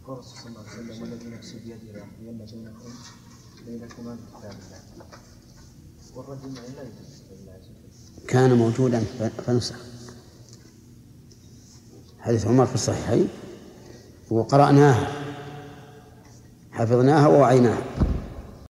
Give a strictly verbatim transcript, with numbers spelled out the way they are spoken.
قال صلى الله عليه وسلم والذي نفسي بيده لأحيين بينكم بينكما بكتاب الله والرجل لا يجوز كان موجودا فنسخ. حديث عمر في الصحيحين وقرأناها حفظناها ووعيناها.